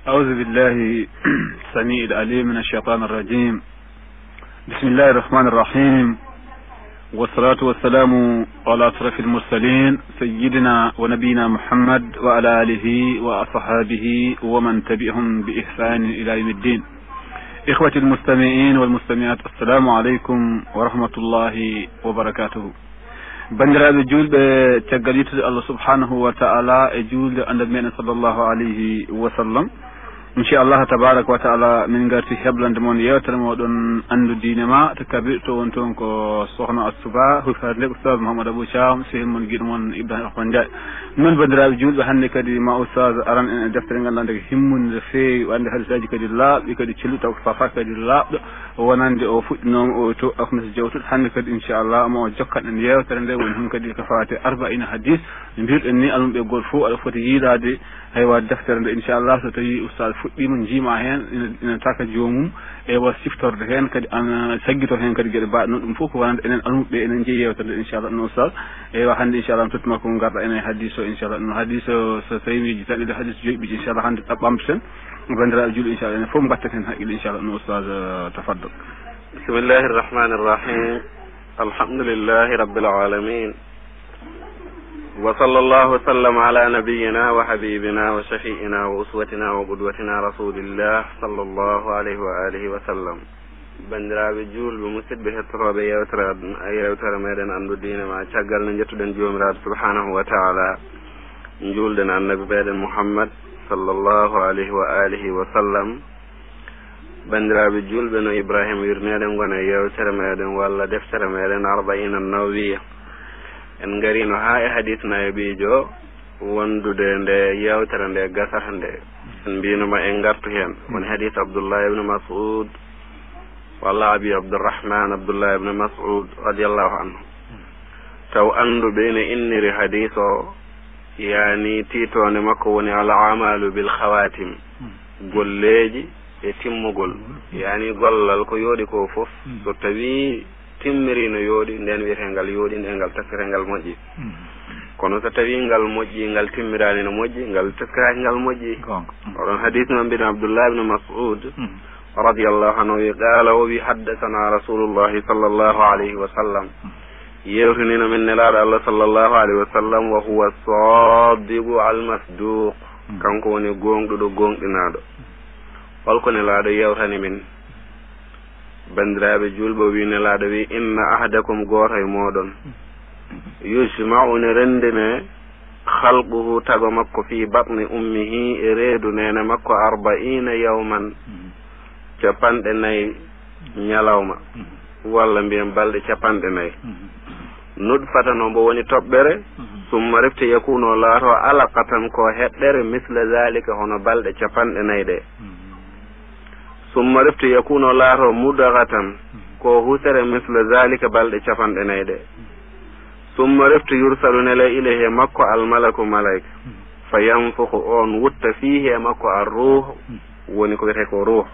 أعوذ بالله السميع العليم من الشيطان الرجيم. بسم الله الرحمن الرحيم، والصلاة والسلام على أشرف المرسلين سيدنا ونبينا محمد وعلى آله وأصحابه ومن تبعهم بإحسان إلى يوم الدين. إخوة المستمعين والمستمعات، السلام عليكم ورحمة الله وبركاته. bandiraɓe julɓe caggal yettude Allah subhanahu wa ta'ala e julde annabi meɗen sallllahu alayhi wa sallam, inchallah tabaraka wa taala min garti heblande moon yewtere moɗon andu diine ma to kabir to won toon ko sohna Assuba hufade oustaz Mouhamadou Abou Thiam sehil moon guiɗo moon Ibrahima Ahmad Ndiaye. noon bandiraɓe julɓe, hannde kadi ma oustaz aran en e deftere ganduɗa ko himmude nde feewi, wande hadisaji kadi laaɓɗi kadi celluɗi taw ko fafa kadi laaɓɗo wonande o fuɗɗinoma o to alkamisa jawtuɗo. hannde kadi inchallah mo jokkat en yewtere nde woni hen kadi ko fate arba'ina hadis. mbirɗen ni almuɓe goto fof aɗa foti yiilade haywa deftere nde inchallah so tawi oustaz fuɗɗima jiima hen ina taka jomum e wa siftorde hen kadi ana saggito hen kadi gueɗe mbaɗe noon. ɗum foof ko wonande enen almuɓe enen jeeyi yewtere nde inchallah ɗum oustaz. eywa hannde inchallah mi tottuma ko garɗa enen hadis o inchallah. ɗum hadis o so tawi mi jitaɗiɗo hadis joyɓiɗi inchallah hannde ɓamtoten bandiraɓe julɓe inchallah enen foof mbatten hen haqqille inchallah ɗum oustaz tafaddal. bismillahi irrahmani irrahim, alhamdulillahi rabbil alamin, wa sallallahu wa sallam ala nabiyyina wa habibina wa shafi'ina wa uswatina wa qudwatina rasulillah sallallahu alayhi wa alihi wa sallam. bandiraɓe julɓe musidɓe hettotoɓe yewtere meɗen andu diine ma caggal no jettuɗen jomiraɗo subhanahu wa taala, julden annabi meɗen Muhammad sallallahu alayhi wa alihi wa sallam. bandiraɓe julɓe no Ibrahima wirneɗen gona yewtere meɗen walla deftere meɗen arba'ina nawawiya. en garino ha e hadis nayabijo wondude nde yewtere nde gasata nde. en mbinoma en gartu hen woni hadis Abdullah ibne Mas'ud walla abi Abdurrahman Abdullah ibne Mas'ud radiallahu anhu. taw anduɓe ene inniri hadis o yani titone makko woni al amalu bil khawatim, golleji e timmugol. yani gollal ko yooɗi ko foof so tawi timmiri no yooɗi nden wiyete ngal yooɗi, nden ngal taskete ngal moƴƴi. kono so tawi ngal moƴƴi ngal timmirani no moƴƴi, ngal taskiraki ngal moƴƴi. oɗon hadis noon mbiɗen Abdullah ibne Mas'ud radiallahu anhu wi qala o wi haddathana rasulullahi sallllahu alayhi wa sallam, yewtinino min nelaɗo Allah sallllahu alayhi wa sallam, wa huwa sadiqu almasduq, kanko woni gonɗuɗo gonɗinaɗo. holko nelaɗo yewtani min? bandiraɓe julɓe wi nelaɗo wi inna ahadakum goto e moɗon yujma'u ne rendine khalquhu tago makko fi batni ummihi e reedu nene makko 40 yawman, capanɗe nayyi ñalawma walla mbiyen balɗe capanɗe nayyi. nutfata no mbo woni toɓɓere, summa refte yakuno laato alaqatan ko heɗɗere misla zalika hono balɗe capanɗe nayyi ɗe. summa refte yakuno laato mudagatan ko husere misla zalika balɗe capanɗe nayyi ɗe. summa refte yursalu nele ilayhi makko almalaku malayka, fa yanfuhu on wutta fihi e makko arruh, woni ko wiyete ko ruh.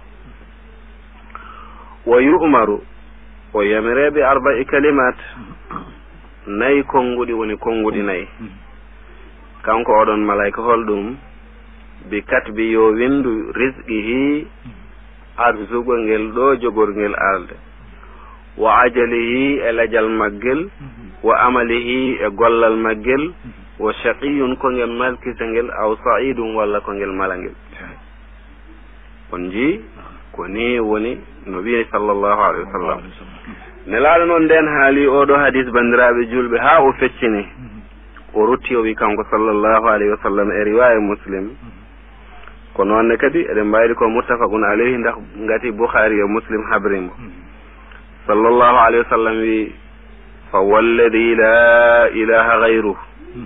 wa yu'maru o yamireɓe 4 kalimat, nayyi konnguɗi woni konnguɗi nayyi. kanko oɗon malayka holɗum? bi katbi yo windu rizqihi, arzugol ngel ɗo jogorngel arde, wa ajalihi e lajal maggel, wa amalihi e gollal maggel, wa shaqiyun ko ngel malkisa ngel, aw sa'idun walla ko ngel mala ngel. on ji ko ni woni no wiye sallllahu alayhi wa sallam. nelaɗo noon nden haali oɗo hadis bandiraɓe julɓe ha o feccini, o rutti o wi kanko sallllahu alayhi wa sallam e riwaya Muslim. ko noonne kadi eɗen mbayri ko muttafaqun alayhi, ndax ngati Bukhari e Muslim habrimo. sallllahu alayhi wa sallam wi fa walladi la ilaha gayruh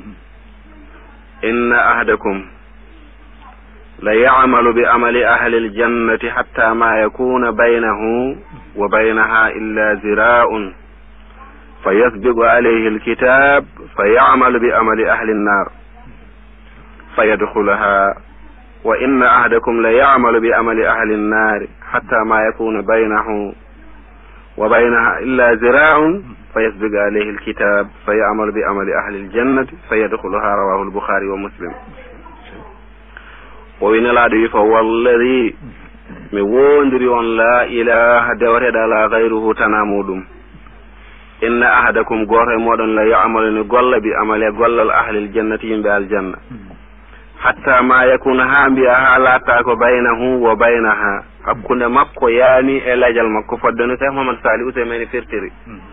inna ahadakum la ya'malu bi amali ahli aljannati hatta ma yakuna baynahu wa baynaha illa zira'un fayasbiqu alayhi alkitab faya'malu bi amali ahli an-nar fayadkhulaha wa inna ahadakum la ya'malu bi amali ahli an-nar hatta ma yakuna baynahu wa baynaha illa zira'un fayasbiqu alayhi alkitab faya'malu bi amali ahli aljannati fayadkhulaha. rawahu al-Bukhari wa Muslim. o wi nelaaɗo wi fa walladi mi wondiri on la ilaha dewateɗa la gayruhu tana muɗum inna ahadakum goto e moɗon la yamalu ni golla bi amale gollal ahlil jannati yimɓe aljanna hatta ma yakuna ha mbiya ha latta ko baynahu wa baynaha hakkunde makko yaani e lajal makko fodde no Cheikh Mouhamadou Sali Ousseymin firtiri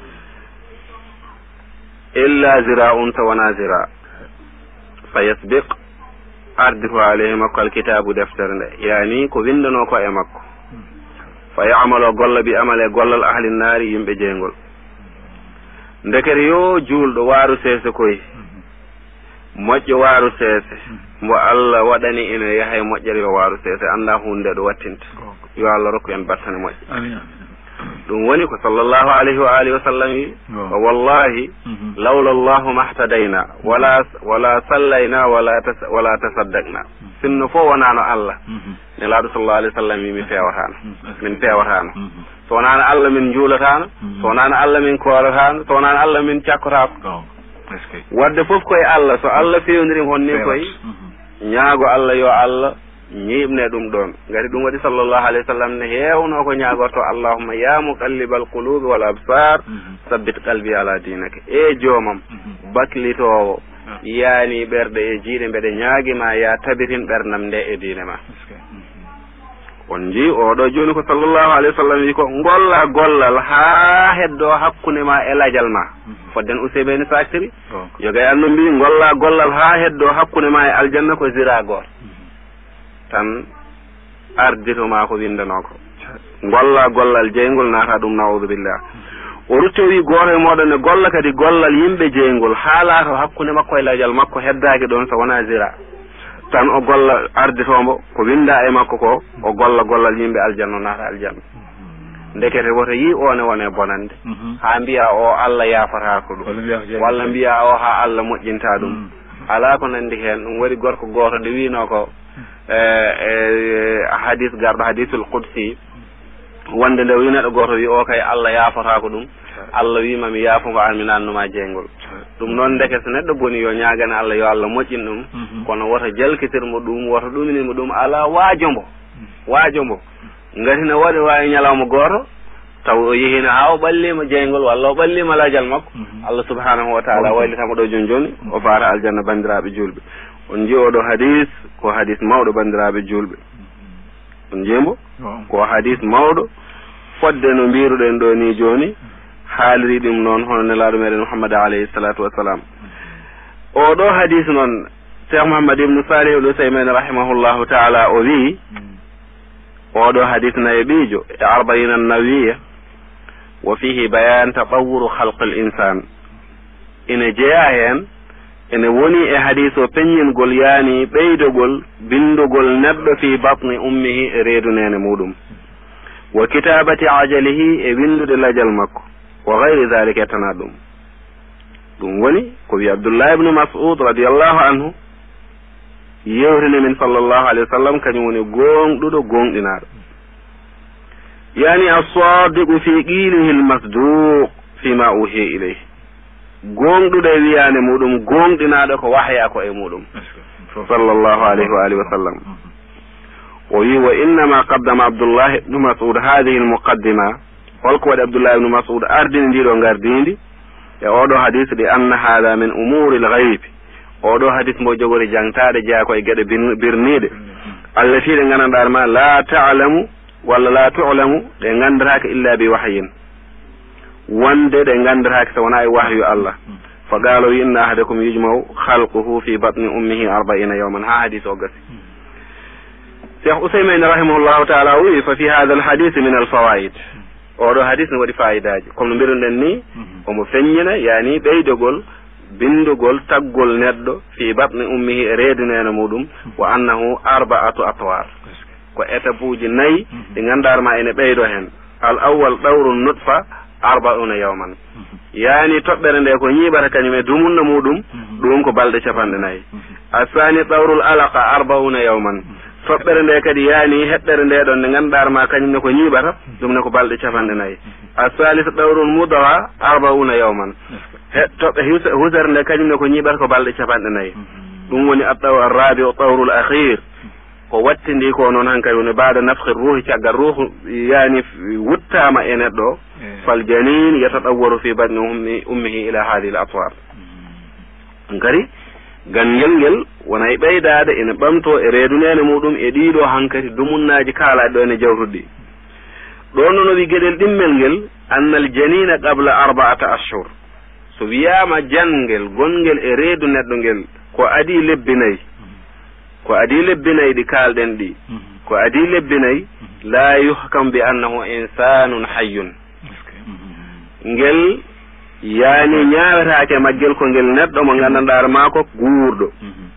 illa zira'un tawana zira fa yasbiq ardihu alayhi makko alkitabu deftere nde yaani ko windano ko e makko fa ya'malu golla bi amale gollal ahli naari yimɓe jeygol ndekere yo juulɗo waaru seese koye moƴƴo waaru seese mbo Allah waɗani ina yahay moƴƴere yo waaru seese annda hunde ɗo wattinta yo Allah rokku en battane moƴƴe ɗum woni ko sallallahu alayhi wa alihi wa sallam wi wallahi lawla allahu mahtadayna wala sallayna wala tasaddaqna sinno fof wonano Allah nelaaɗo sallallahu alayhi wa sallam wi min pewatano so wonano Allah min juulatano so wonano Allah min koratano so wonano Allah min cakkotako wadde fof koye Allah so Allah fewnirim honni koye ñaago Allah yo Allah ñiɓne ɗum ɗon ngati ɗum waɗi sallallahu alayhi wa sallam ne heewno ko ñaagorto allahumma ya muqallibal qulubi wal absar sabbit qalbi ala dinaka e joomam baklitowo yaani ɓerɗe e jiiɗe mbeɗe ñaagima ya tabitin ɓernam nde e diine ma on jii oɗo joni ko sallallahu alayhi wa sallam wi ko golla gollal ha heddo hakkunde ma e lajal ma fodden Ousseymin Sakiri yogay anno mbi golla gollal ha heddo hakkunde ma e aljanna ko zira goto tan arditoma ko windano ko golla gollal jeygol naata ɗum nawdu billah o ruttowi goto e moɗon ne golla kadi gollal yimɓe jeygol haalato hakkunde makko e lajal makko heddaki ɗon so wona zira tan o golla arditombo ko winda e makko ko o golla gollal yimɓe aljanna naata aljanna ndekete woto yi one wone bonande ha mbiya o Allah yafatako ɗum walla mbiya o ha Allah moƴƴinta ɗum ala ko nandi hen ɗum waɗi gorko goto nde wino ko hadis garɗo hadisul qudsi wonde nde wi neɗɗo goto wi o kay Allah yafatako ɗum Allah wima mi yaafugo an mi nannuma jeygol ɗum noon ndeke so neɗɗo boni yo ñagane Allah yo Allah moƴƴin ɗum kono woto jalkitirmo ɗum woto ɗuminimo ɗum ala waajombo ngati ne waɗi wawi ñalawma goto taw o yehino ha o ɓallima jeygol walla o ɓallima lajal makko Allah subhanahu wa taala waylitamo ɗo joni o faata aljanna bandiraɓe julɓe on jii oɗo hadis ko hadis mawɗo bandiraɓe julɓe on jimbo ko hadis mawɗo fodde no mbiruɗen ɗo ni joni haaliri ɗum noon hono nelaɗo meɗen Muhammad alayhi salatu wassalam oɗo hadis noon Cheikh Mouhammad ibn Salih al-Ousseymin rahimahullahu taala o wi oɗo hadis nayi ɓiijo e arba'in an-nawawiyya wa fihi bayan tatawwuru khalq al-insan ina jeeya hen ene woni e hadis o peññingol yaani ɓeydogol bindugol neɗɗo fi batni ummihi e reedu nene muɗum wa kitabati ajalihi e windude lajal makko wa gayri dhalika e tana ɗum woni ko wi Abdullah ibnu Mas'ud radiyallahu anhu yewtini min sallallahu alayhi wa sallam kañum woni gonɗuɗo gonɗinaɗo yani as-sadiqu fi qilihi al-masduq fima uhiya ilayhi gonɗuɗo e wiyane muɗum gonɗinaɗo ko wahya ko e muɗum sallallahu alayhi wa alihi wa sallam o wi wa innama qaddama Abdullah ibnu Mas'ud hadhihi al-muqaddima holko waɗi Abdullah ibnu Mas'ud ardini ndiɗo gardindi e oɗo hadis ɗi anna hada min umuri al-ghayb oɗo hadis mo jogori jangtade jeeya koye gueɗe birniɗe allati ɗe gandanɗa ma la ta'lamu walla la tu'lamu ɗe gandataka illa bi wahyin wonde ɗe gandataka so wona e wahyu Allah fa qala inna ahadakum yujma'u khalquhu fi batni ummihi 40 yawman ha hadis o gasi Cheikh Ousseymin rahimahullahu ta'ala wi fa fi hadha al-hadith min al-fawaid oɗo hadis ne waɗi fayidaji comme no mbiruɗen ni omo feññina yani ɓeydogol bindugol taggol neɗɗo fi batni ummihi e reedu nene muɗum wa annahu arba'atu atwar ko étape uji nayyi ɗi ganduɗa ma ene ɓeydo hen al awwal dawru nutfa 40 yawman yani toɓɓere nde ko ñiɓata kañum e dumunna muɗum ɗum ko balɗe 40 asani dawrul alaqa 40 yawman toɓɓere nde kadi yani heɓɓere nde ɗon nde ganduɗa ma kañum ne ko ñiɓata ɗum ne ko balɗe 40 asalis dawrul mudawa 40 yawman toɓɓe husere nde kañum ne ko ñiɓata ko balɗe 40 ɗum woni addaw arrabi o tawrul akhir ko wattindi ko noon hankadi woni baada nafhi ruhi caggal ruhu yani wuttama e neɗɗo fal janin yatadawwaru fi badni ummihi ila hadihi l atwar kadi gangel ngel wona e ɓeydade ene ɓamto e reedunene muɗum e ɗiɗo hankadi dumunnaji kaalaɗi ɗo ene jawtuɗi ɗo nono wi gueɗel ɗimmel ngel annal janina qabla 4 ashhur so wiyama jangel gongel e reedu neɗɗo ngel ko adi lebbi nayyi ko adi lebbi nayyi ɗi kalɗen ɗi ko adi lebbi nayyi la yuhkam bi annahu insanun hayyun ngel yani ñawetake maggel ko ngel neɗɗo mo gandanɗa ma ko guurɗo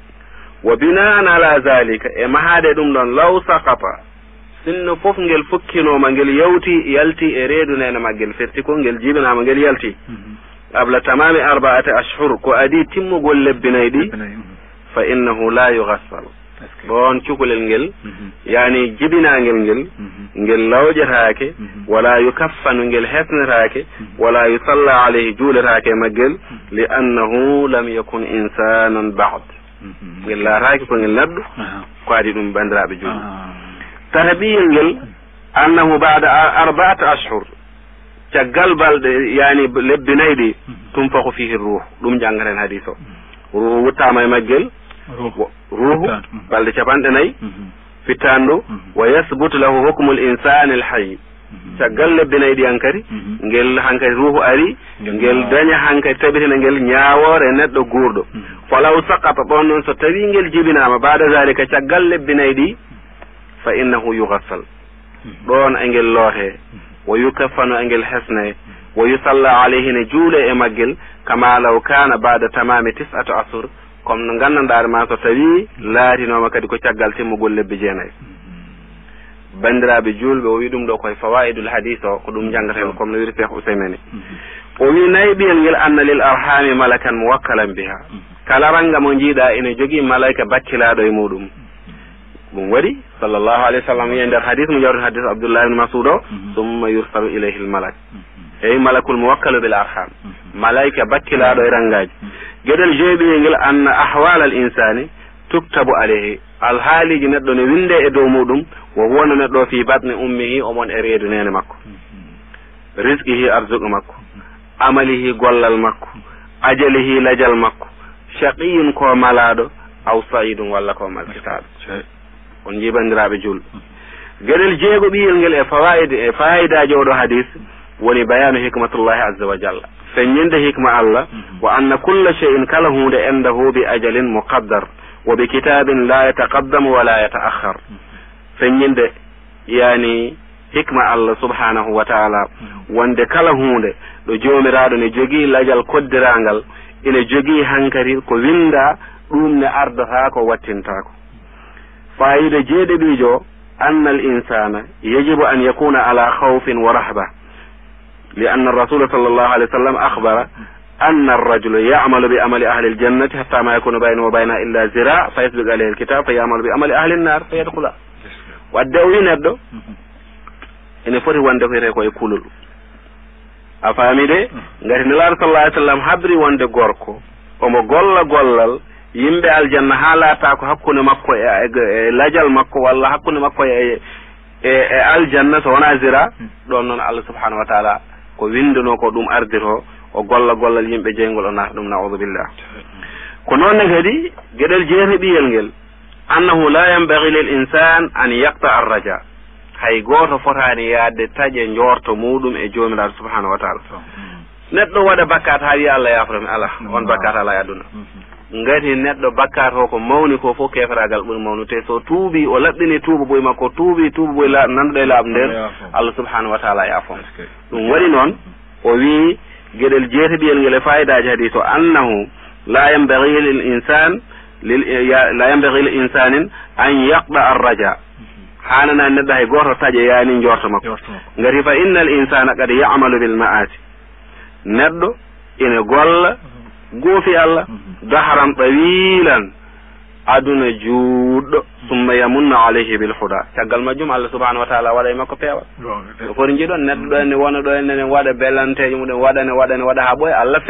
wa bina'an ala zalika e mahade ɗum ɗon law sakata sinno fof ngel fukkinoma ngel yalti e reedu nene maggel firti ko ngel jibinama ngel yalti qabla tamami 4 ashhur ko adi timmugol lebbi nayyi ɗi fa innahu la yughassal ɗon cukalel ngel yani jibinagel ngel lawƴetake wala yukaffanu ngel hesnetake wala yusalla alayhi juuletake maggel li annahu lam yakun insanan ba'd ngel laataki ko ngel neɗɗo ko adi ɗum bandiraɓe julɓe tarabiyel ngel annahu ba'da 4 ashhur caggal balɗe yani lebbi nayyi ɗi tunfaku fihi ruh ɗum jangaten hadis o ruhu wuttama e maggel ruhu balɗe capanɗe nayyi fittanɗo wa yasbutu lahu hukmu l insani l hayy caggal lebbi nayyi ɗi hankadi ngel hankadi ruhu ari ngel daña hankadi tabitina ngel ñawore neɗɗo guurɗo falaw sakata ɗon noon so tawi ngel jibinama bada zalika caggal lebbi nayyi ɗi fa innahu yughassal ɗon e ngel loote wa yukaffanu e ngel hesne wa yusalla alayhi ne juule e maggel kama law kana bada tamami 9 ashur comme no gandanɗare ma so tawi laatinoma kadi ko caggal timmugol lebbi jeenayyi bandiraɓe julɓe o wi ɗum ɗo koye fawaidul hadis o ko ɗum jangaten comme no wiri Cheikh Ousaymin o wi nayɓiyel ngel anna lil arhami malakan muwakkalan biha kala ranga mo jiiɗa ene jogui malayka bakkilaɗo e muɗum ɗum waɗi sallllahu alayhi wa sallam wiye nder hadis mo jawten hadis Abdullah ibn Mas'ud o summa yursalu ilayhi l malak ey malakul muwakkalu bil arham malayka bakkilaɗo e rangaji gueɗel jeeɓiyel ngel anna ahwal al insani tuktabu alayhi alhaaliji neɗɗo ne winde e dow muɗum wo wona neɗɗo fi batni ummihi omon e reedu nene makko rizqihi arzuqu makko amalihi gollal makko ajalihi lajal makko shaqiyun ko malaɗo aw saidun walla ko malkitaɗo on jibandiraɓe julɓe gueɗel jeego ɓiyel ngel e fayidaji oɗo hadis woni bayanu hikmatullahi azza wa jalla feññinde hikma Allah wa anna kulla shay'in kala hunde indahu bi ajalin muqaddar wa bi kitabin la yataqaddamu wa la yata'akhkhar feññinde yani hikma Allah subhanahu wa ta'ala wonde kala hunde ɗo jomiraɗo ne jogii lajal koddirangal ene jogii hankadi ko winda ɗum ne ardata ko wattintako fayida jeeɗiɗijo anna al insana yajibu an yakuna ala khawfin wa rahba لأن الرسول صلى الله عليه وسلم أخبر أن الرجل يعمل بأمل أهل الجنة حتى ما يكون بينه وبينها إلا ذراع فيسبق عليه الكتاب فيعمل بأمل أهل النار فيدخل والدوين يبدو إن فتي وانده كو يقولوا أفهمي دي غير نلار صلى الله عليه وسلم حبري وانده غوركو ومو غول yimɓe aljanna haalata ko hakkunde makko e lajal makko walla hakkunde makko e aljanna so wona zira ɗon noon Allah subhanahu wa ta'ala ko winduno ko ɗum ardito o gollal yimɓe jeygol o naata ɗum na'udhu billah ko noonne kadi gueɗel jeeteɓiyel ngel annahu la yanbaghi lil insan an yaqta ar-raja hay goto fotani yaadde taƴe njorto muɗum e jomiraɗo subhanahu wa ta'ala neɗɗo waɗa bakkat ha wiya Allah yaframi ala on bakkat ala e aduna ngati neɗɗo bakkat o ko mawni ko fof keferagal ɓuri mawnude so tuubi o laɓɗini tuuba boye makko tuuba boye nanɗuɗo e laaɓa nden Allah subhanahu wa ta'ala yafon ɗum waɗi noon o wi gueɗel jeeteɓiyel ngel e fayidaji hadis o annahu la yanbaghi lil insanin an yaqda ar-raja hanana neɗɗo hay goto taƴe yani jorto makko ngati fa innal insana qad ya'malu bil ma'asi neɗɗo ina golla goofi Allah daharan tawilan aduna juuɗɗo summa yamunna alayhi bil huda caggal majjum Allah subhanahu wa ta'ala waɗa e makko peewal ko foti jiiɗon neɗɗo ɗo ene wona ɗo ene waɗa belanteje muɗum waɗa ha ɓooya Allah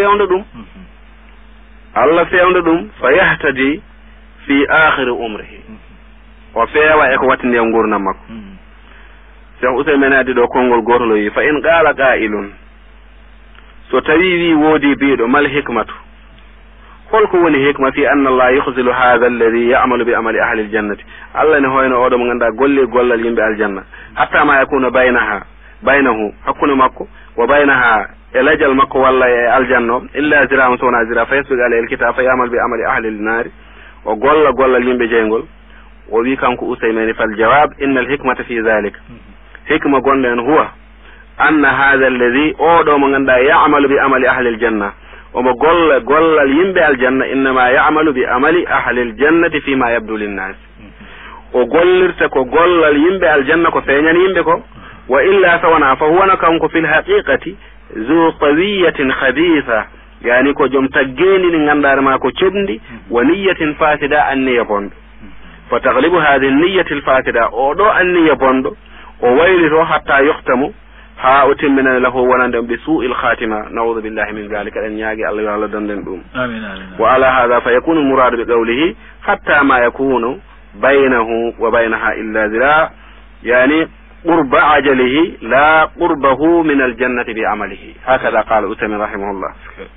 fewna ɗum fa yahtadi fi akhiri umrihi o feewa eko wattindi e gurdam makko cheikh Ousaymin addi ɗo konngol gotol o wi fa in qala qa'ilun so tawi wi woodi biiɗo mal hikmatu holko woni hikma fi anna allah yuhzilu hadha alladhi ya'malu bi amali ahli aljannati allah ne hoyno oɗo mo ganduɗa golli gollal yimɓe aljanna hatta ma yakuna baynahu hakkude makko wa baynaha e lajal makko walla e aljanna o illa zira'un sowona zira fa yasbiqu alayhi alkitab fa ya'mal bi amali ahli an-nar o golla gollal yimɓe jeygol o wi kanko Ousaymin fal jawab inna alhikmata fi dhalika hikma gonɗo en huwa anna hadha alladhi oɗo mo ganduɗa ya'malu bi amali ahli aljanna omo golla gollal yimɓe aljanna innama ya'malu bi amali ahli aljannati fima yabdu linnas o gollirta ko gollal yimɓe aljanna ko feeñani yimɓe ko wa illa sawana fa huwana kanko fil haqiqati zu tawiyatin khabitha yani ko joom taggeni ni gandare ma ko cobdi wa niyatin fasida anniya bondo fa taglibu hadhihi niyyati alfasida oɗo anniya bondo o waylito hatta yuhtamu ha o timminane lahu wonande bi su'il khatima na'udhu billahi min dhalika en yaagi Allah yo Allah danden ɗum amin amin wa ala hadha fa yakunu muradu bi qawlihi hatta ma yakunu baynahu wa baynaha illa zira yani qurba ajalihi la qurbahu min aljannati bi amalihi hakada qala Uthaymin rahimahullah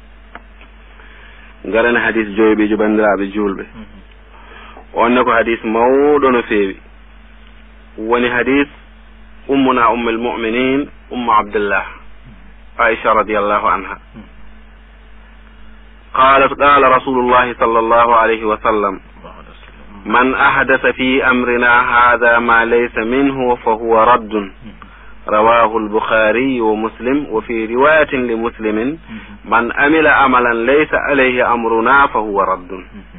garana hadith joybijo bandiraɓe julɓe on ko hadith mawɗo no feewi woni hadith ummuna ummul mu'minin عبد الله عائشة رضي الله عنها قالت قال رسول الله صلى الله عليه وسلم من أحدث في أمرنا هذا ما ليس منه فهو رد رواه البخاري ومسلم وفي رواية لمسلم من عمل عملا ليس عليه أمرنا فهو رد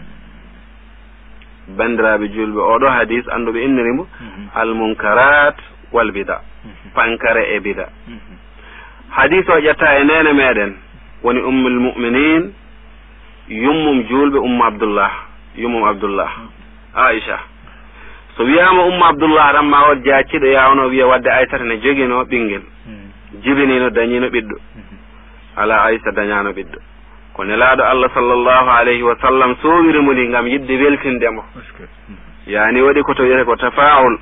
بندرا بجول بأودو حديث أنه بإنرمو المنكرات والبدع pankare e bida hadith o ƴetta e nene meɗen woni ummul mu'minin yummum julɓe yummum abdullah Aisha so wiyama ummu abdullah tan ma wad jacciɗo yawno wiya wadde Aysata ne joguino ɓinguel jibinino dañino ɓiɗɗo ala Aysa dañano ɓiɗɗo ko nelaɗo Allah sallallahu alayhi wa sallam sowirimo ndi gam yidde weltindemo yani waɗi koto wiyete ko tafa'ul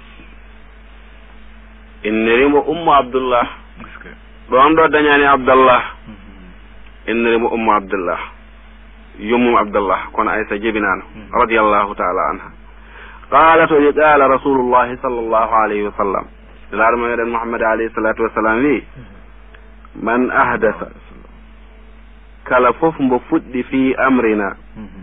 innirimo ummu abdullah ɗon ɗo dañani abdallah innirimo ummu abdullah yummum abdullah kono Aysa jebinano radiyallahu ta'ala anha qalat wa qala rasulullahi sallallahu alayhi wa sallam laaɗo meɗen Muhammad alayhi salatu wassalam wi man ahdasa kala fof mbo fuɗɗi fi amrina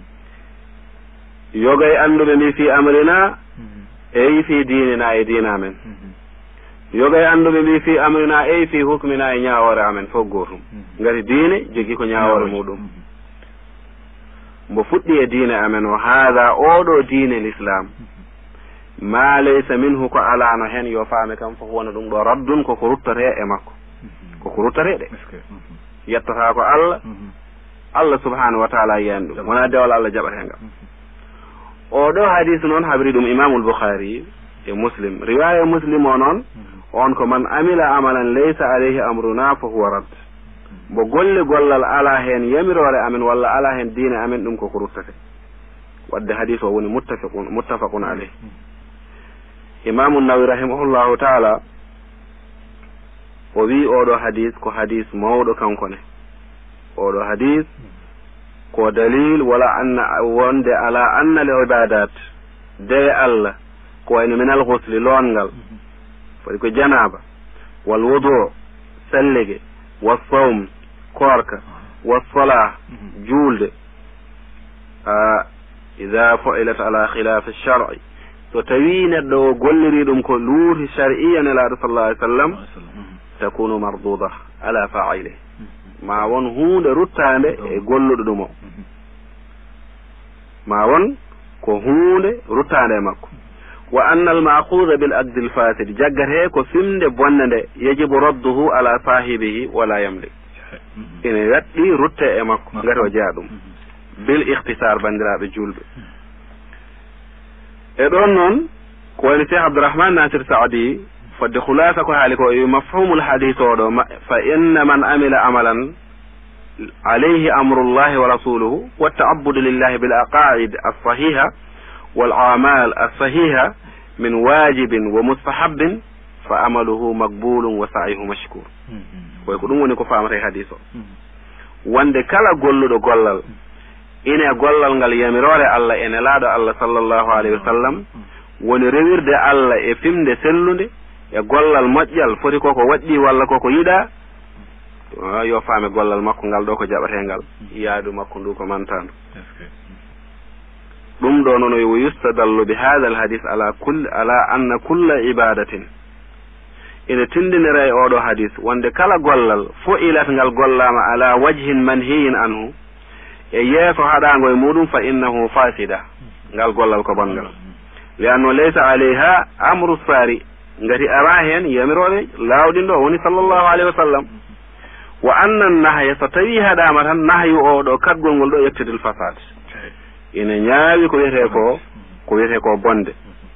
yogay anduɓe mi fi amrina eyi fi dinina e dina men yogay anduɓe mbi fi amrina ey fi hukmina e ñawore amen fof gotum ngati diine jogui ko ñawore muɗum mbo fuɗɗi e diine amen o haada oɗo diine l'islam ma laysa minhu ko alano hen yo faame kam fof wona ɗum ɗo raddun koko ruttate e makko koko ruttate ɗe yettata ko Allah subhanahu wa ta'ala yiyan ɗum wona dewal Allah jaɓata ngam oɗo hadith noon habri ɗum imamul Bukhari e Muslim riwaya Muslim o noon on ko man amila amalan laysa alayhi amruna fa huwa rad bo golle gollal ala hen yamirore amen walla ala hen diine amen ɗum koko ruttate wadde hadith o woni muttafaqun alayh imamu Nawawi rahimahullahu ta'ala o wi oɗo hadith ko hadith mawɗo kankone oɗo hadith ko dalil wala anna wonde ala anna al ibadat de Allah ko wayno min al ghusl longal fadi ko janaba wal wudu sallege was sawm korka was salah julde idha fa'ilat ala khilaf ash-shar'i so tawi neɗɗo golliri ɗum ko luuti shar'iyya nelaɗo sallallahu alayhi wa sallam takunu marduda ala fa'ile ma won hunde ruttande e golluɗo ɗum o ma won ko hunde ruttande e makko wa anna al ma'khudha bil aqd al fasid jaggate ko fimde bonde nde yajibu radduhu ala sahibihi wala yamlik ina yaddi rutte e makko ngati o jaa ɗum bil ikhtisar bandiraɓe julɓe e ɗon noon ko woni Cheikh Abdourahmane Nasir Saadi fodde khulasa ko haali ko mafhumul hadith oɗo fa inna man amila amalan alayhi amrullahi wa rasuluhu wa ta'abbudu lillahi bil aqaid as-sahiha wal a'mal as-sahiha min wajibin wa mustahabbin fa amaluhu maqbulun wa sa'yuhu mashkur koy ko ɗum woni ko famata e hadis o wonde kala golluɗo gollal ine gollal ngal yamirore Allah ene laaɗo Allah sallallahu alayhi wa sallam woni rewirde Allah e fimde sellude e gollal moƴƴal foti koko waɗɗi walla koko yiɗa yo faame gollal makko ngal ɗo ko jaɓatengal yaadu makko ndu ko mantandu ɗum ɗo noon yo yustadallu bi hada al hadis ala anna kulla ibadatin ina tindinira e oɗo hadis wonde kala gollal fo ilat ngal gollama ala wajhin manhiyin anhu e yeeso haɗango e muɗum fa innahu fasida ngal gollal ko bongal li anno laysa alayha amru sari ngati ara hen yamiroɓe lawɗin ɗo woni sallllahu alayhi wa sallam wa anna nahya so tawi haɗama tan nahyu oɗo kadgol ngol ɗo yettidel fasad ina ñaawi ko wiyete ko bonde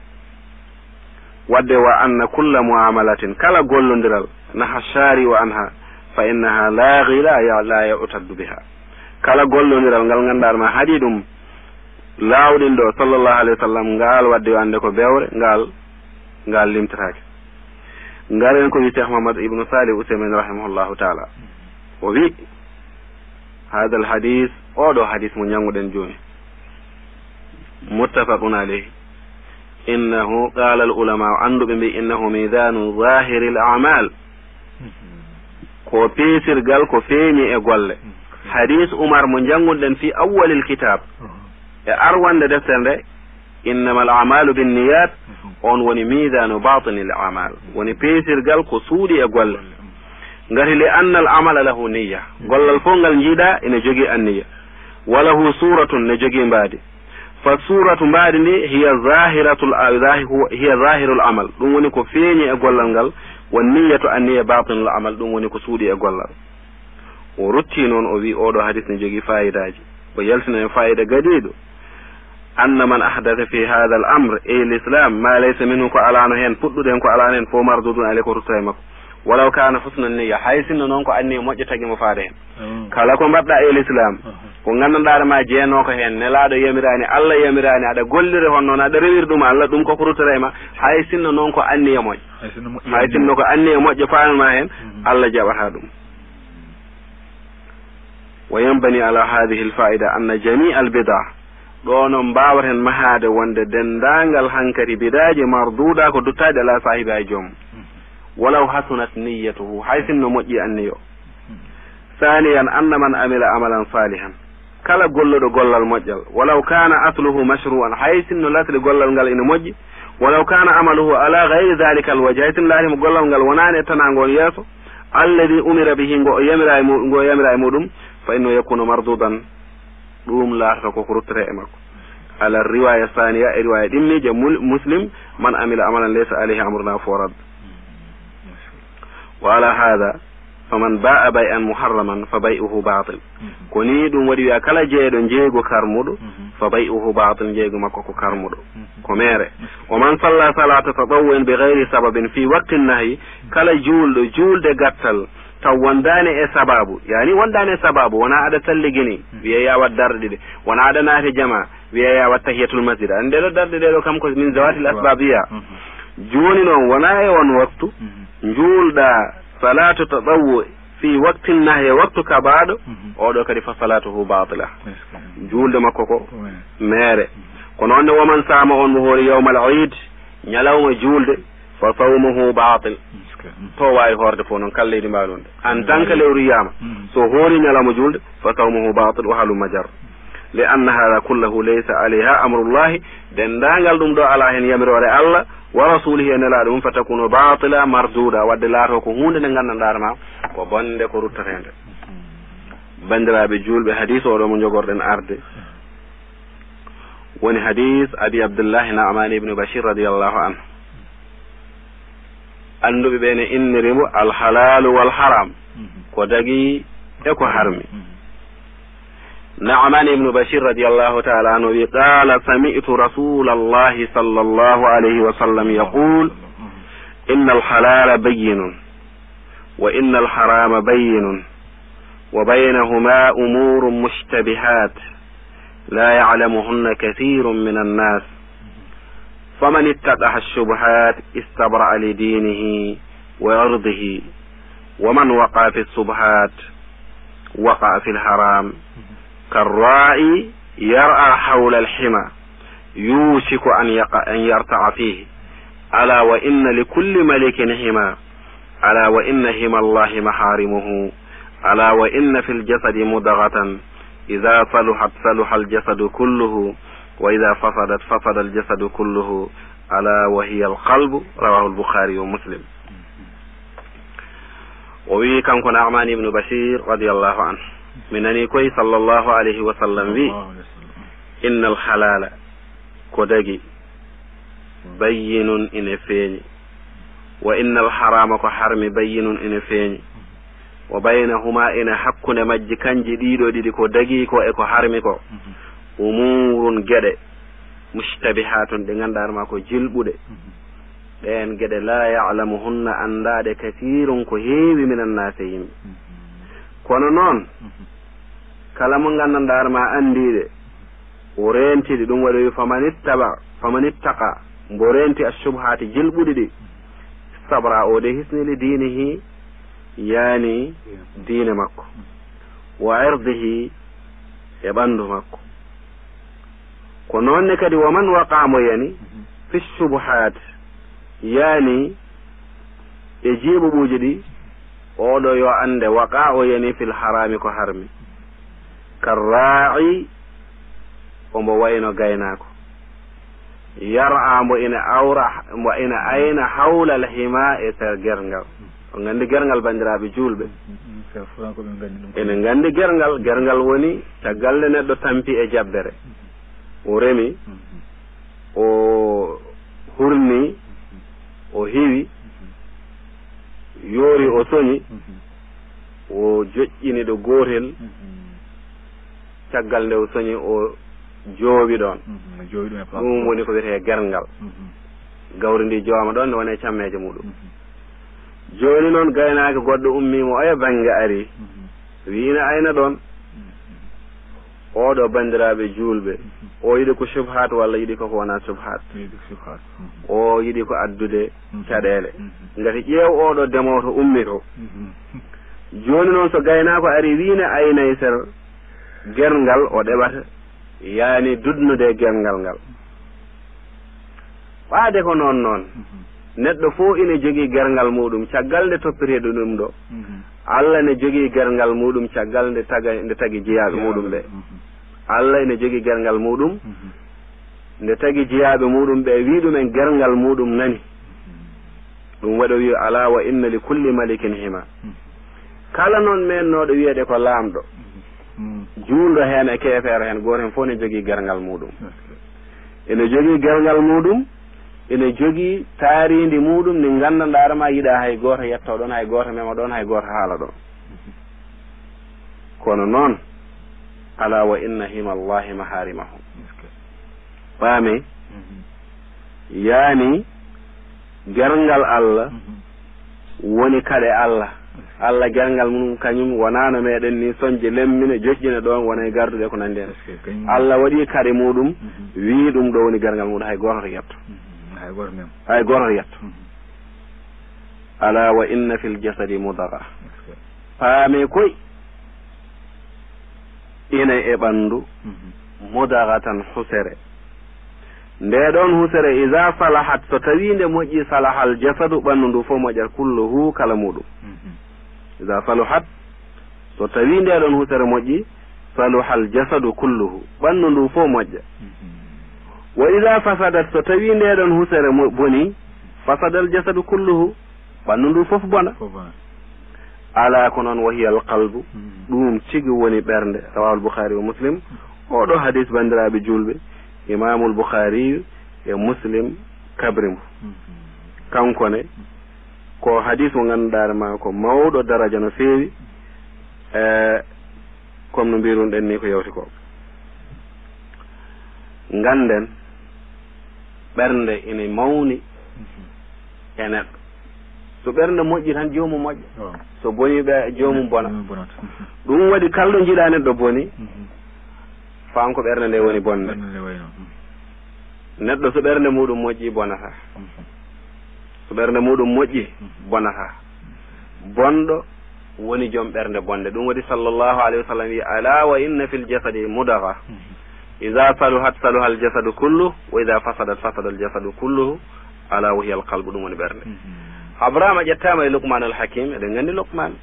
wadde wa anna kulla muamalatin kala gollodiral naha shari wa anha fa innaha laghila la yu'taddu biha kala gollodiral ngal ganduɗa ma haɗi ɗum lawɗin ɗo sallllahu alayhi wa sallam ngal wadde yo ande ko bewre ngal limtatake ngaren ko wi cheikh mahamadou ibnu salih usaymin rahimahullahu taala o wi hada al hadis oɗo hadis mo ñanguɗen joni muttafaqun alayhi innahu qala al ulama anduɓe mbi innahu midanu zahiri l amal ko peesirgal ko feeñi e golle hadis oumar mo janguɗen fi awwalil kitab e arwande deftere nde innama al amalu binniyat on woni midanu batinil amal woni peesirgal ko suuɗi e golle ngati li anna al amala lahu niya gollal fof ngal jiiɗa ene jogii anniya walahu suratun ne jogii mbaadi fa suratu mbaadi ndi hiya zahirul amal ɗum woni ko feeñi e gollal ngal won niyatu anniya batinul amal ɗum woni ko suuɗi e gollal o rutti noon o wi oɗo hadis ne jogii fayidaji o yaltina e fayida gadiɗo anna man ahdatha fi hada al amre e l'islam ma laysa minhu ko alano hen puɗɗuɗen ko alano hen fo mardudun ale ko rutta e makko walaw kana husna niyya hay sinno noon ko anni moƴƴo tagui mo faade hen kala ko mbaɗɗa e l'islam ko gandanɗaɗa ma jeeno ko hen nelaɗo yamirani Allah yamirani aɗa gollire hon noon aɗa rewir ɗum Allah ɗum koko ruttata e ma hay sinno noon ko anni e moƴƴo hay sinno ko anni e moƴƴo faanma hen Allah jaɓata ɗum wa yanbani ala hadihi al faida anna jami' al bid'a ɗo noon mbawaten mahade wonde dendagal hankadi bidaji marduda ko duttaji ala sahibi ay joom walaw hasunat niyyatuhu hay sinno moƴƴi anniyo thaniyan anna man amila amalan salihan kala golluɗo gollal moƴƴal walaw kana asluhu mashru'an hay sinno lasli gollal ngal ina moƴƴi walaw kana amaluhu ala gayri dhalika alwajh hay sinno laatimo gollal ngal wonani e tanagol yeeso alladi umira bihi ngo yamira e muɗum fa inno yakunu mardudan ɗum laatata koko ruttata e makko ala riwaya thaniya e riwaya ɗimmije muslim man amila amalan laysa alayhi amruna forad wa ala hada faman ba'a bay'an muharraman fa bay'uhu batil koni ɗum waɗi wiya kala jeeɗo jeeygo karmuɗo fa bay'uhu batil jeeygo makko ko karmuɗo ko mere o man salla salata tatawwu'in bi ghayri sababin fi waqti nahyi kala juulɗo juulde gattal taw wondani e sababu yani wondani e sababu wona aɗa talligini wiya ya wat darɗe ɗe wona aɗa naati jama wiya ya wat tahiyatul masjid an ndeɗo darɗe ɗeɗo kam ko min zawatil asbabiya joni noon wona e on waktu juulɗa salatu tatawwu fi waqti nahyi waktu kabaɗo oɗo kadi fa salatuhu batila juulde makko ko mere ko noonne woman sama on mo hoori yawmal eid ñalawma juulde fa sawmuhu batil to wawi horde fof noon kala leydi mbalunde en tant que lewru yiyama so hoori ñalawma julde fa sawmuhu batil wa halumma jar li anna hada kullahu laysa alayha amrullahi dendagal ɗum ɗo ala hen yamirore Allah wa rasulihi e nelaɗo mum fa takunu batila marduda wadde laato ko hunde nde gandanɗa ma ko bonde ko ruttatende bandiraɓe julɓe hadis oɗo mo jogorɗen arde woni hadis abi abdoullahi Nu'man ibn Bashir radiyallahu anhu anduɓe ɓene innirimo alhalalu walharam ko dagi e ko harmi Nu'man ibn Bashir radiyallahu ta'ala anhu wi qala sami'tu rasulallahi sallallahu alayhi wa sallam yaqul inna alhalala bayyinun wa inna alharama bayyinun wa baynahuma umurun mushtabihat la ya'lamuhunna kathirun min an-nas faman ittaqaha ash-shubuhat istabra'a li dinihi wa irdihi wa man waqa'a fi as-subhat waqa'a fi al-haram karra'i yar'a hawla al-hima yushiku an yarta'a fihi ala wa inna li kulli malikin hima ala wa inna hima allahi maharimuhu ala wa inna fil jasadi mudghatan idha saluhat saluha al-jasadu kulluhu wa idha fasadat fasada al-jasadu kulluhu ala wa hiya al-qalbu rawahu al-bukhari wa muslim. o wi kanko Nu'man ibn Bashir radiyallahu anhu minani koy sallallahu alayhi wa sallam wi inna al-halala ko dagi bayyinun ina feeñi wa inna al-harama ko harmi bayyinun ina feeñi wa baynahuma ina hakkunde majji kanji ɗiɗo ɗiɗi ko dagi ko e ko harmi ko umurun geɗe mushtabihatun ɗe gandarma ko jilɓuɗe ɗen geɗe la ya'lamuhunna andade kathirun ko heewi minan nase yimɓe kono noon kala mo gandandarma andiɗe o rentiɗi ɗum waɗi faman ittaqa mbo renti ashubhati jilɓuɗi ɗi sabra o de hisnili dinihi yani diine makko wa irdihi e ɓandu makko ko noonne kadi waman waqamo yani fi shubuhat yani e jiɓuɓuji ɗi oɗo yo ande waqa o yani fil harami ko harmi karra'i ombo wayno gaynako yar'a mbo ina awra mbo ina ayna hawla al hima e ser gergal o gandi gergal bandiraɓe julɓe ene gandi gergal woni caggal nde neɗɗo tampi e jabbere o remi o hurni o hiwi yoori o soñi o joƴƴini ɗo gotel caggal nde o soñi o joowi ɗon ɗum woni ko wiyete gergal gawri ndi jooma ɗon ne wone cammeje muɗum joni noon gaynako goɗɗo ummimo oya banggue ari wiina ayna ɗon oɗo bandiraɓe julɓe o yiɗi ko subhat walla yiɗi ko wona subhat o yiɗi ko addude caɗele ngati ƴeew oɗo ndemowo to ummi to joni noon so gaynako ari wiina aynay ser gergal o ɗeɓata yani dudnude gergal ngal ɓaade ko noon neɗɗo fo ina jogii gergal muɗum caggal nde toppiteɗo ɗum ɗo Allah ne jogii gergal muɗum caggal nde tagi jeyaɓe muɗum ɓe Allah ene jogii gergal muɗum nde tagi jeyaɓe muɗum ɓe wi ɗumen gergal muɗum nani ɗum waɗa wi ala wa inna li kulli malikin hima kala noon mennoɗo wiyede ko laamɗo juulɗo hen e keefeero hen goto hen fof ne jogii gergal muɗum ene jogii gergal muɗum ene jogii taaridi muɗum ndi gandanɗarama yiɗa hay goto yetto ɗon hay goto mema ɗon hay goto haala ɗon kono noon ala wa inna hima allahi maharimahum ɓaami yaani gergal Allah woni kaɗe Allah gergal mum kañum wonano meɗen ni soñje lemmine joƴƴine ɗon wona e gardude ko nandi hen Allah waɗi kaɗe muɗum wi ɗum ɗo woni gergal muɗum hay goto yetto hay goto yetto ala wa inna fil jasadi mudagha paame koy ina e ɓandu mudaghatan husere nde ɗon husere iza salahat so tawi nde moƴƴi salahal jasadu ɓandu ndu fof moƴƴat kulluhu kala muɗum iza salahat so tawi nde ɗon husere moƴƴi saluhal jasadu kulluhu ɓandu ndu fof moƴƴa wa iza fasadat so tawi nde ɗon husere boni fasadal jasadu kulluhu ɓandu ndu fof bona ala ko noon wahiya al qalbu ɗum tigi woni ɓernde rawahu al-Bukhari wa Muslim oɗo hadis bandiraɓe julɓe imamul Bukhari e Muslim kabrimo kankone ko hadis mo ganduɗa ma ko mawɗo daraja no feewi comme no mbirunɗen ni ko yawti ko ganden ɓernde ina mawni e neɗɗo so ɓernde moƴƴi tan jomum moƴƴa so boni ɓe jomum bona ɗum waɗi kalɗo jiiɗa neɗɗo boni fam ko ɓernde nde woni bonde neɗɗo so ɓernde muɗum moƴƴi bonata so ɓernde muɗum moƴƴi bonata bonɗo woni joom ɓernde bonde ɗum waɗi sallllahu alayhi wa sallam wi ala wa inna fil jasadi mudaga ida saluhat saluha al jasadu kulluh wa ida fasadat fasada al jasadu kulluhu ala wa hiya al qalbu ɗum woni ɓernde abrahama ƴettama e luqman al hakim eɗen gandi luqman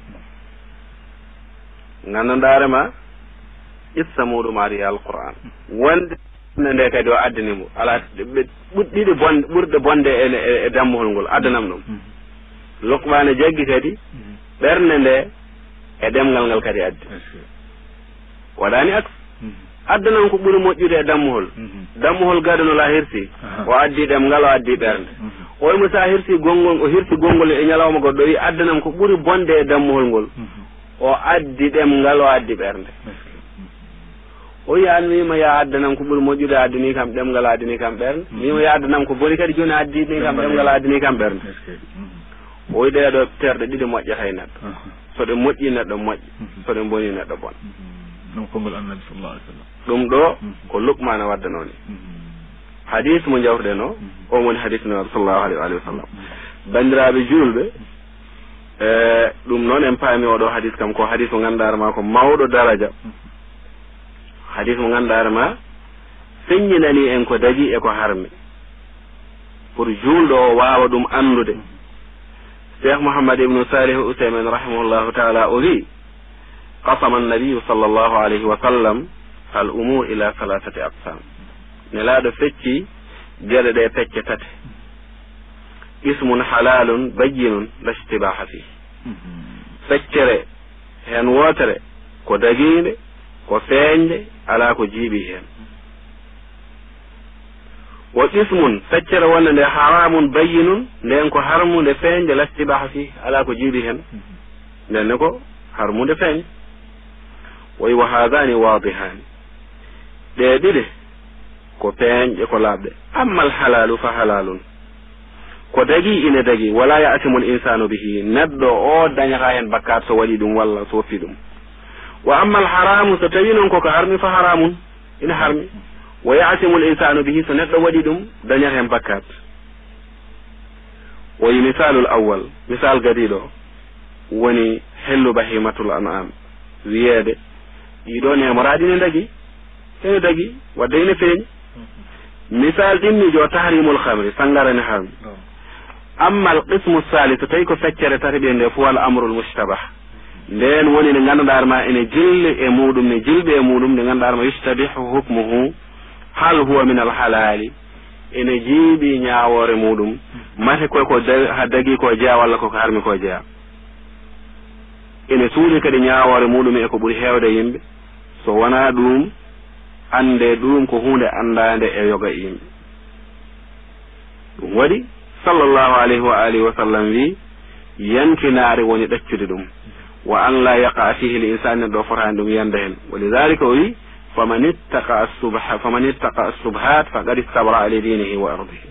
gandandarema issa muɗum ari al qur'an wonde nde kadi o addanimo ala ɓe ɓuɗɗiɗi ɓurde bonde e dammuhol ngol addanam ɗum luqman jaggi kadi ɓernde nde e ɗemgal ngal kadi addi waɗani aks addanam ko ɓuri moƴƴude e dammuhol gadanol a hirsi o addi ɗemngal o addi ɓernde oymo sa hirsi gonngol o hirsi gonngol e ñalawma goɗɗo wi addanam ko ɓuri bonde e dammuhol ngol o addi ɗemngal o addi ɓernde o wi an wima ya addanam ko ɓuri moƴƴude addini kam ɗemngal addini kam ɓernde wima ya addanam ko boni kadi joni addini kam ɗemngal addini kam ɓernde o wi ɗeɗo terɗe ɗiɗi moƴƴata e neɗɗo so ɗe moƴƴi neɗɗo moƴƴi so ɗe boni neɗɗo bon ɗum konngol annabi sallallahu alaihi wasallam ɗum ɗo ko luqmana waddano ni hadis mo jawtuɗen o on woni hadis nabi sallallahu alayhi wa sallam bandiraɓe julɓe ɗum noon en paami oɗo hadis kam ko hadis mo ganduɗa ma ko mawɗo daraja hadis mo ganduɗa ma feññinani en ko dañi e ko harmi pour julɗo o wawa ɗum andude cheikh mouhammad ibnu salih usaymin rahimahullahu taala o wi qasama annabiyu sallllahu alayhi wa sallam al umur ila salasati aqsam nelaɗo fecci gueɗe ɗe pecce tate ismun halalun bayyinun la ishtibaha fi feccere hen wotere ko daguide ko feeñde ala ko jiiɓi hen wo ismun feccere wonde nde haramun bayyinun nden ko harmude feeñde la ishtibaha fi ala ko jiiɓi hen ndenne ko harmude feeñde woyi wa hadani wadihani ɗe ɗiɗi ko peeñƴe ko laaɓɗe amma al halalu fa halalun ko dagi ine dagi wala ya'timu l insanu bihi neɗɗo o dañata hen bakkat so waɗi ɗum walla so woppi ɗum wa amma al haramu so tawi noon koko harmi fa haramun ina harmi wa ya'timu l insanu bihi so neɗɗo waɗi ɗum dañata hen bakkat woyi misalul awwal misal gadiɗo woni hellu bahimatul an'am wiyeede ɗiɗo nemoraɗi ne dagi ene dagi wadde ene feeñi misal ɗimmijo tahrimul khamri sangara ne harmi amma al qismu salis so tawi ko feccere tati ɓe nde fo wal amrul mustabah nden woni nde ganduɗa ma ene jilli e muɗum ne jilɓe e muɗum nde ganduɗa ma yustabihu hukmuhu hal huwa min al halali ene jiiɓi ñawore muɗum mate koy ko ha dagi ko jeeya walla koko harmi ko jeeya ene suuɗi kadi ñawore muɗum e ko ɓuuri hewde yimɓe so wona ɗum ande ɗum ko hunde andade e yoga yimɓe ɗum waɗi sallllahu alayhi wa alihi wa sallam wi yankinare woni ɗaccude ɗum wa an la yaqa fihi l insani ɗo fotani ɗum yanda hen wa lidalika o wi faman ittaqa assubhat faqad istabra ali dinihi wa ardihi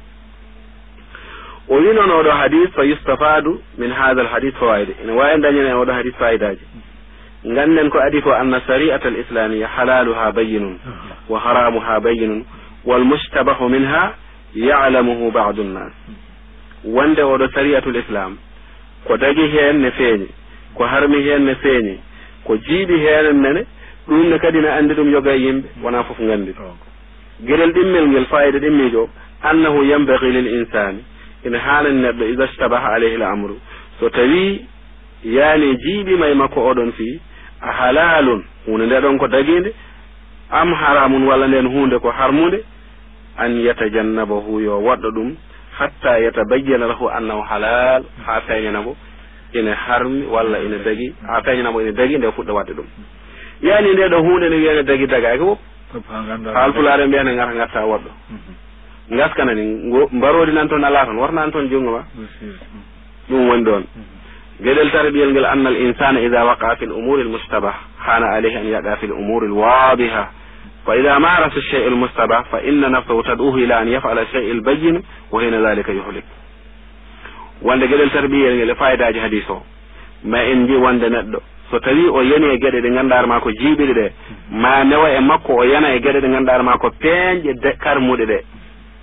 o wi noon oɗo hadis fa yustafadu min hadha al hadis fawaide ene wawi dañen e oɗo hadis fayidaji ganden ko adi ko anna shari'ata al islamiyya halaluha bayyinun wa haramuha bayyinun wal mushtabahu minha ya'lamuhu ba'du an-nas wonde oɗo shari'atul islam ko dagi hen ne feeñi ko harmi hen ne feeñi ko jiiɓi hen nene ɗum ne kadi ne andi ɗum yoga yimɓe wona foof gandi gueɗel ɗimmel ngel fayida ɗimmijo annahu yanbaghi lil insani ina haalan neɗɗo ida shtabaha alayhi l amru so tawi yaani jiiɓima e makko oɗon fii a halalun hunde nde ɗon ko daginde am haramun walla nden hunde ko harmude an yatajannabahu yo waɗɗo ɗum hatta yatabayyana lahu annahu halal ha feeñanamo ine harmi walla ine dagi ha feeñanamo ine dagi nde fuɗɗo wadde ɗum yaani nde ɗo hunde ne wiyene dagi dagaki fof haalpulaare mbiyane ngata gatta waɗɗo gaskanani mbarodi nan toon ala toon warnan toon jungo ma ɗum woni ɗon gueɗel tarbiyel ngel anna al insana ida waqa fi l umuri al mustabah hana alayhi an yaqa fi l umuri al wadiha fa ida marasa shey al mustabah fa inna nafsahu tad'uhu ila an yaf'ala shey al bayyin wa hina dhalika yuhlik wonde gueɗel tarbiyel ngel e fayidaji hadis o ma en ji wonde neɗɗo so tawi o yani e gueɗe ɗe ganduɗa ma ko jiiɓiɗe ɗe ma newa e makko o yana e gueɗe ɗe ganduɗa ma ko peeñƴe karmuɗe ɗe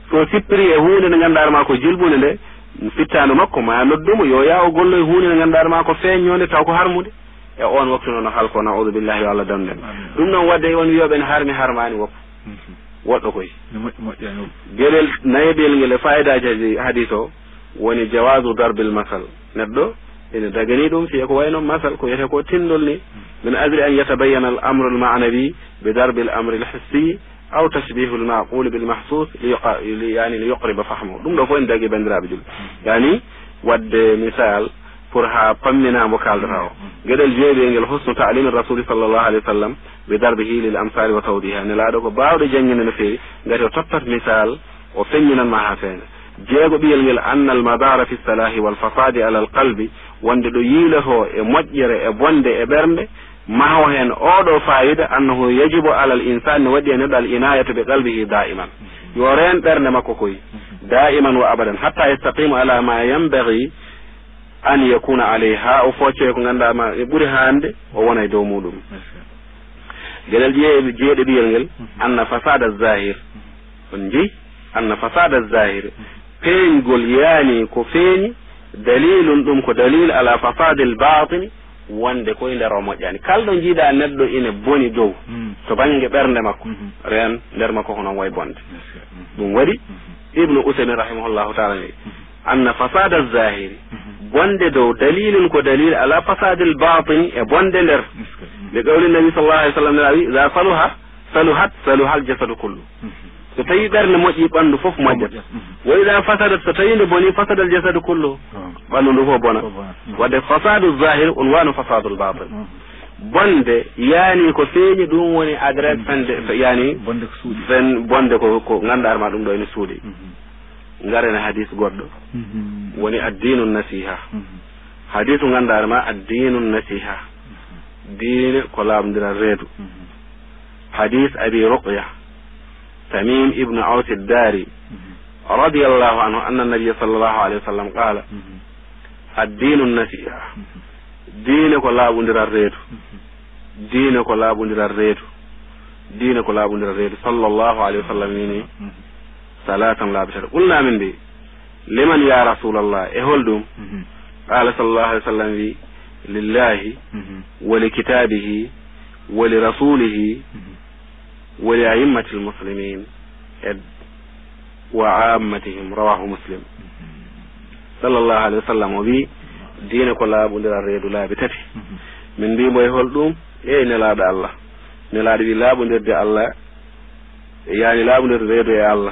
so sippiri e hunde nde ganduɗa ma ko jilbude nde fittano makko ma noddumo yo yawo gollo e hunde nde ganduɗa ma ko feeññode taw ko harmude e on waktu noon halko naudu billahi yo Allah damden ɗum noon wadde on wiyoɓe ne harmi harmani woppo woɗɗo koy gueɗel nayiɓel ngel e fayidaji hadis o woni jawasu darbil masal neɗɗo ene dagani ɗum fiye ko wayno masal ko wiyete ko tindol ni min ajli an yatabayyana al amru al ma'nawi bi darbi al amri al hissi aw tashbihu al ma'qul bil mahsus yani li yuqriba fahmu ɗum ɗo fof en dagi bandiraɓe julɓe yani wadde misal pour ha pamminamo kaldata o gueɗel jeeɓi ngel husnu ta'lim rasuli sallallahu alayhi wa sallam bi darbihi lil amsali wa tawdiha ne laaɗo ko bawɗo jangguinde no fewi gati o tottat misal o feññinanma ha feeña jeego ɓiyel ngel anna al madara fi salahi wal fasadi ala al qalbi wonde ɗo yiiloto e moƴƴere e bonde e ɓernde maho hen oɗo fayida annahu yajibu ala al insani ne waɗi e neɗɗo al inayatu bi qalbihi da'iman yo reen ɓernde makko koy da'iman wa abadan hatta yastaqima ala ma yanbaghi an yakuna alayha o focce ko gandama e ɓuuri hande o wona e dow muɗum gueɗel jeeɗe ɓiyel ngel anna fasada zahir on jeeyi anna fasada zahir feeñgol yaani ko feeñi dalilum ɗum ko dalil ala fasadil batini wonde koye nder o moƴƴani kalɗo jiiɗa neɗɗo ina boni dow to banggue ɓernde makko ren nder makko ko noon way bonde ɗum waɗi ibnu usaymin rahimahullahu taala wi anna fasada zahiri bonde dow dalilum ko dalil ala fasadil batini e bonde nder li qawli nabi sallallahu alayhi wa sallam ne wi idha saluha al jasadu kullu so tawi ɓernde moƴƴi ɓanndu fof moƴƴat wa ida fasadat so tawi nde boni fasada al jasadu kullu ɓanndu ndu fof bona wadde fasadu zahir on wano fasadul batin bonde yaani ko feeñi ɗum woni adresse fende yani bonde ko ganduɗa ma ɗum ɗo ene suuɗi garene hadis goɗɗo woni addinu nasiha hadisu ganduɗa ma addinu nasiha diine ko laamdira reedu hadis abi ruqya تميم ابن عوس الداري رضي الله عنه أن النبي صلى الله عليه وسلم قال الدين النصيحة دينك لا بندر الريد دينك لا بندر الريد دينك لا بندر الريد صلى الله عليه وسلم صلاة لا بشر قلنا من دي لمن يا رسول الله اهلدم قال صلى الله عليه وسلم لله ولكتابه ولرسوله ولأئمة المسلمين وعامتهم رواه مسلم صلى الله عليه وسلم وبي دينك لا بندر الريد لا بتتي من بي موي هولدوم نلاد الله نلاد بي لا بندر دي الله يعني لا بندر ريدو يا الله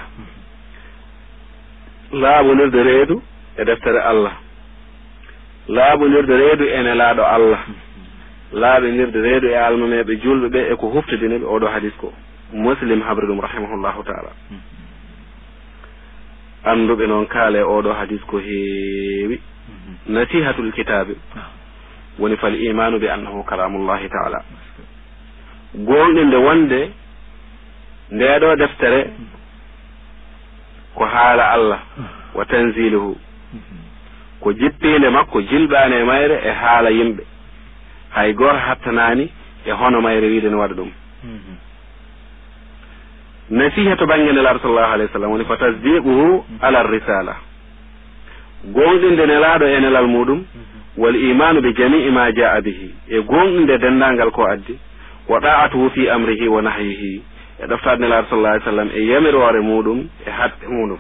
لا بندر ريدو e deftere Allah laaɓondirde reedu ene laaɗo Allah laaɓondirde reedu e almameɓe julɓe ɓe e ko huftidine ɓe oɗo hadis ko muslim habri ɗum rahimahullahu taala anduɓe noon kaala e oɗo hadis ko heewi nasihatul kitabe woni fal imanu bi annahu kalamullahi taala gonɗinde wonde ndeɗo deftere ko haala Allah wa tanziluhu ko jippinde makko jilɓane e mayre e haala yimɓe hay goto hattanani e hono mayre wiide ne waɗa ɗum nasiha to banggue nelaɗo sallallahu alayhi wa sallam woni fa tasdiquhu ala risala gonɗinde nelaɗo e nelal muɗum wal imanu bi jami'i ma jaa bihi e gonɗinde dendagal ko addi wa da'atuhu fi amrihi wa nahyihi e ɗoftade nelaɗo sallallahu alayhi wa sallam e yamirore muɗum e hatte muɗum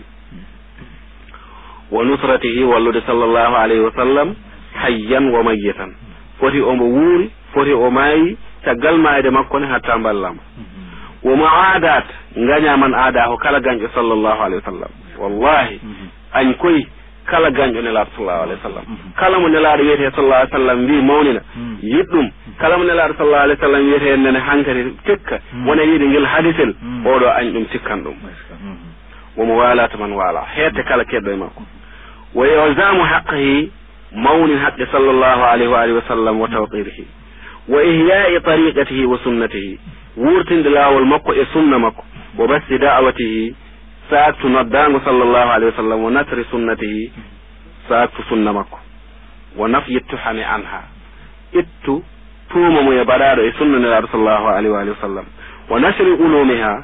wa nusratihi wallude sallallahu alayhi wa sallam hayyan wa mayyitan foti omo wuuri foti o maayi caggal maayde makko ne hatta mballama wa mu'adat ngaña man aadahu kala gañƴo sallallahu alayhi wa sallam wallahi añ koy kala gañƴo nelaɗo sallallahu alayhi wa sallam kala mo nelaɗo wiyete sallallahu alayhi wa sallam mbi mawnina yiɗɗum kala mo nelaɗo sallallahu alayhi wa sallam wiyete nene hankadi tikka wona yiide ngel hadisel oɗo añ ɗum tikkan ɗum womo walata man waala heette kala keɗɗo e makko wa ilzamu haqqihi mawnin haqqi sallallahu alayhi wa alihi wa sallam wa tawqirihi wa ihya'i tariqatihi wa sunnatihi wurtinde laawol makko e sunna makko wa basti da'watihi saaktu noddaango sallallahu alayhi wa sallam wa nasri sunnatihi saaktu sunna makko wa nafyi tuhami anha ittu tuuma mo e baɗaɗo e sunna nelaɗo sallallahu alayhi wa alihi wa sallam wa nasri ulumiha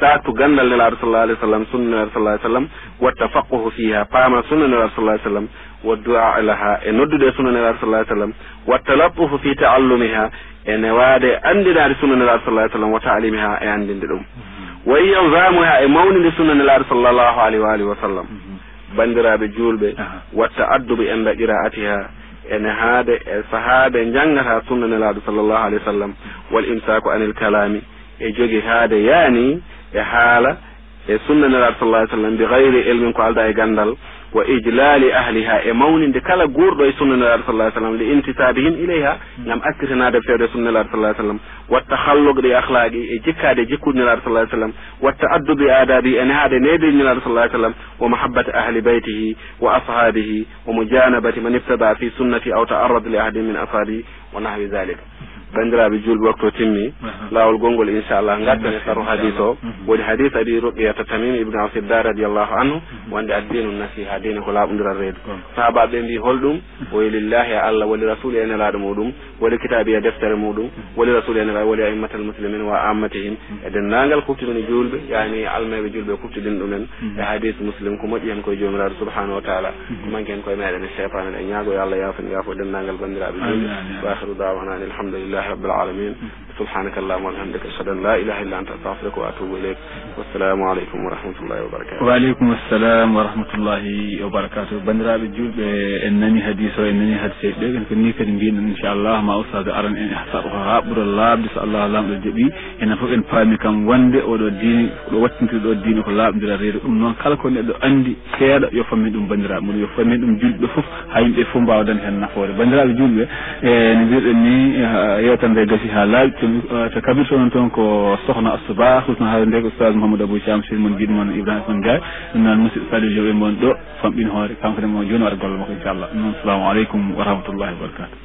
saktu gandal nelaɗo sallallahu alayhi wa sallam sunna nelaɗo sallallahu alayhi wa sallam wa tafaqquhu fiha paama sunna nelaɗo sallallahu alayhi wa sallam wa du'a laha e noddude sunna nelaɗo sallallahu alayhi wa sallam wa talaffufu fi ta'allumiha e newade andinade sunna nelaɗo sallallahu alayhi wa sallam wa ta'limiha e andinde ɗum wa ilzamuha e mawnide sunna nelaɗo sallallahu alayhi wa alihi wa sallam bandiraɓe julɓe watta adduɓe enda qira'atiha ene haade e sahaade janngata sunna nelaɗo sallallahu alayhi wa sallam wal imsaku anil kalami e jogi haade yaani e haala e sunna nelaɗo sallallahu alayhi wa sallam bi gayri ilmin ko alda e gandal wa ijlali ahliha e mawninde kala guurɗo e sunna nelaɗo sallallahu alayhi wa sallam li intisabihim ilayha ngam akkitanade fewde sunna nelaɗo sallallahu alayhi wa sallam watta hallude e akhlaqi e jikkade jikkude nelaɗo sallallahu alayhi wa sallam watta addubi adabi ene haade needi nelaɗo sallallahu alayhi wa sallam wa mahabbati ahli baytihi wa ashabihi wa mujanabati man ibtada fi sunnati aw ta'arrad li ahadin min ashabihi wa nahwi dhalika bandiraɓe julɓe waktu timmi lawol gongol inchallah gattane saru hadis o woni hadis adi ruqiyata tamim ibne awsidda radiallahu anhu wonde addinu nasiha dine ko laaɓodiral reedu sahabaɓe mbi holɗum woyi lillahi allah woli rasuli e nelaɗo muɗum woli kitabi e deftere muɗum woli rasuli e nelaɗo woli aimmatal muslimin wa ammatihim e dennagal kuftiɗoni julɓe yani almeɓe julɓe kuftiɗin ɗumen e hadis muslim ko moƴƴi hen koye jomiraɗo subhanahu wa taala ko manque hen koye meɗen e cheytanen e ñaago yo allah yaafo yaafo dennagal bandiraɓe julɓe wa akhiru dawana an alhamdulillah رب العالمين سبحانك اللهم وبحمدك أشهد أن لا إله إلا أنت أستغفرك وأتوب إليك والسلام عليكم ورحمة الله وبركاته. وعليكم السلام ورحمة الله وبركاته. بندرابي جولب إنني حديث إنني حديث لكن كني كريمين إن شاء الله ما أصاد أرن إن إحساءها عبر الله بس الله لام الجبي إن فوق إن فامي كم وند أو الدين وقتن تدو الدين كلا بدر رير أمم كلا كون يدو عندي سير يفهم دم بندراب من يفهم دم جولب بفوف هايم يفهم بعدين هن نفور بندرابي جولب نقول إني يوتن gasi halal to kabir ton ton ko sokhna asba husna hande ko ustaz Muhammad Abou Cham sil mon gidmon Ibrahima Ndiaye non musid Sadio Jobe mon do fambin hoore kanko mo joni war golle makko inchallah non assalamu alaikum wa rahmatullahi wa barakatuh.